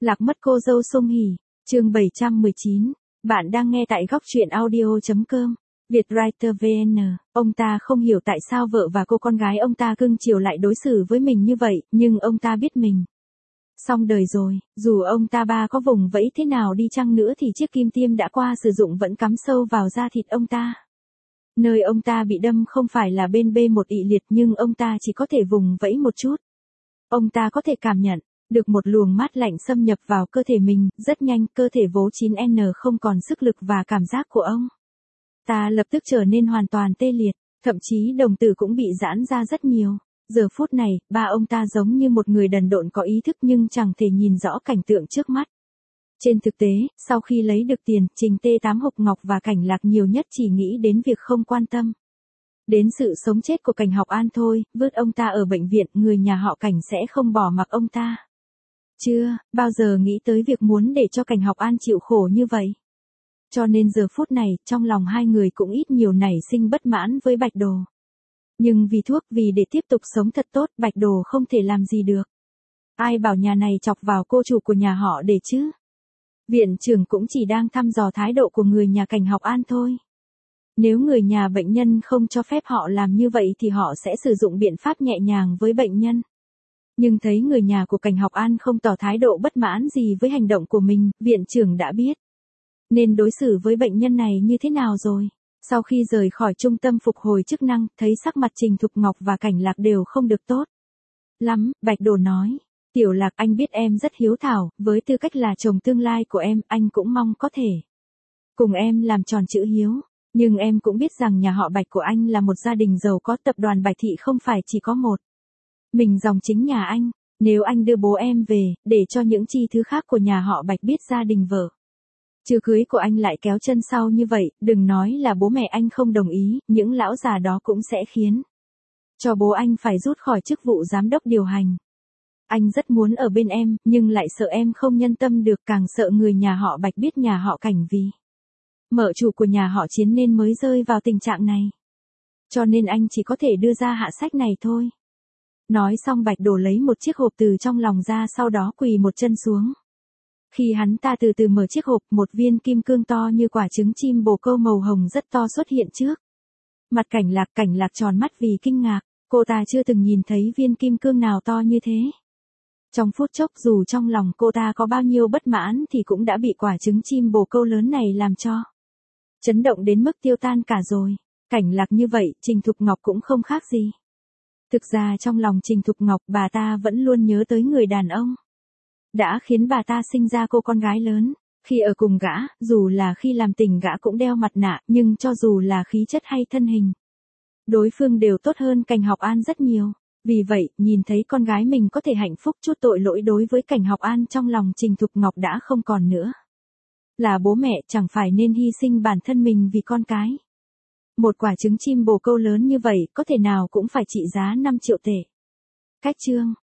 Lạc mất cô dâu Song Hỷ, chương 719. Bạn đang nghe tại góc truyện audio.com. Vietwriter VN. Ông ta không hiểu tại sao vợ và cô con gái ông ta cưng chiều lại đối xử với mình như vậy, nhưng ông ta biết mình xong đời rồi, dù ông ta ba có vùng vẫy thế nào đi chăng nữa thì chiếc kim tiêm đã qua sử dụng vẫn cắm sâu vào da thịt ông ta. Nơi ông ta bị đâm không phải là bên B1 ị liệt nhưng ông ta chỉ có thể vùng vẫy một chút. Ông ta có thể cảm nhận được một luồng mát lạnh xâm nhập vào cơ thể mình, rất nhanh, cơ thể vố 9N không còn sức lực và cảm giác của ông ta lập tức trở nên hoàn toàn tê liệt, thậm chí đồng tử cũng bị giãn ra rất nhiều. Giờ phút này, ba ông ta giống như một người đần độn có ý thức nhưng chẳng thể nhìn rõ cảnh tượng trước mắt. Trên thực tế, sau khi lấy được tiền, Trình T8 Hộc Ngọc và Cảnh Lạc nhiều nhất chỉ nghĩ đến việc không quan tâm đến sự sống chết của Cảnh Học An thôi, vứt ông ta ở bệnh viện, người nhà họ Cảnh sẽ không bỏ mặc ông ta. Chưa bao giờ nghĩ tới việc muốn để cho Cảnh Học An chịu khổ như vậy. Cho nên giờ phút này, trong lòng hai người cũng ít nhiều nảy sinh bất mãn với Bạch Đồ. Nhưng vì thuốc, vì để tiếp tục sống thật tốt, Bạch Đồ không thể làm gì được. Ai bảo nhà này chọc vào cô chủ của nhà họ để chứ? Viện trưởng cũng chỉ đang thăm dò thái độ của người nhà Cảnh Học An thôi. Nếu người nhà bệnh nhân không cho phép họ làm như vậy thì họ sẽ sử dụng biện pháp nhẹ nhàng với bệnh nhân. Nhưng thấy người nhà của Cảnh Học An không tỏ thái độ bất mãn gì với hành động của mình, viện trưởng đã biết nên đối xử với bệnh nhân này như thế nào rồi. Sau khi rời khỏi trung tâm phục hồi chức năng, thấy sắc mặt Trình Thục Ngọc và Cảnh Lạc đều không được tốt lắm, Bạch Đồ nói. Tiểu Lạc, anh biết em rất hiếu thảo, với tư cách là chồng tương lai của em, anh cũng mong có thể cùng em làm tròn chữ hiếu. Nhưng em cũng biết rằng nhà họ Bạch của anh là một gia đình giàu có, tập đoàn Bạch Thị không phải chỉ có một mình dòng chính nhà anh. Nếu anh đưa bố em về, để cho những chi thứ khác của nhà họ Bạch biết gia đình vợ chưa cưới của anh lại kéo chân sau như vậy, đừng nói là bố mẹ anh không đồng ý, những lão già đó cũng sẽ khiến cho bố anh phải rút khỏi chức vụ giám đốc điều hành. Anh rất muốn ở bên em, nhưng lại sợ em không nhân tâm được, càng sợ người nhà họ Bạch biết nhà họ Cảnh vì mợ chủ của nhà họ Chiến nên mới rơi vào tình trạng này. Cho nên anh chỉ có thể đưa ra hạ sách này thôi. Nói xong Bạch Đồ lấy một chiếc hộp từ trong lòng ra, sau đó quỳ một chân xuống. Khi hắn ta từ từ mở chiếc hộp, một viên kim cương to như quả trứng chim bồ câu màu hồng rất to xuất hiện trước mặt Cảnh Lạc tròn mắt vì kinh ngạc, cô ta chưa từng nhìn thấy viên kim cương nào to như thế. Trong phút chốc, dù trong lòng cô ta có bao nhiêu bất mãn thì cũng đã bị quả trứng chim bồ câu lớn này làm cho chấn động đến mức tiêu tan cả rồi. Cảnh Lạc như vậy, Trình Thục Ngọc cũng không khác gì. Thực ra trong lòng Trình Thục Ngọc, bà ta vẫn luôn nhớ tới người đàn ông đã khiến bà ta sinh ra cô con gái lớn. Khi ở cùng gã, dù là khi làm tình gã cũng đeo mặt nạ, nhưng cho dù là khí chất hay thân hình, đối phương đều tốt hơn Cảnh Học An rất nhiều. Vì vậy, nhìn thấy con gái mình có thể hạnh phúc chút tội lỗi đối với Cảnh Học An, trong lòng Trình Thục Ngọc đã không còn nữa là bố mẹ, chẳng phải nên hy sinh bản thân mình vì con cái. Một quả trứng chim bồ câu lớn như vậy, có thể nào cũng phải trị giá 5 triệu tệ. Cách chương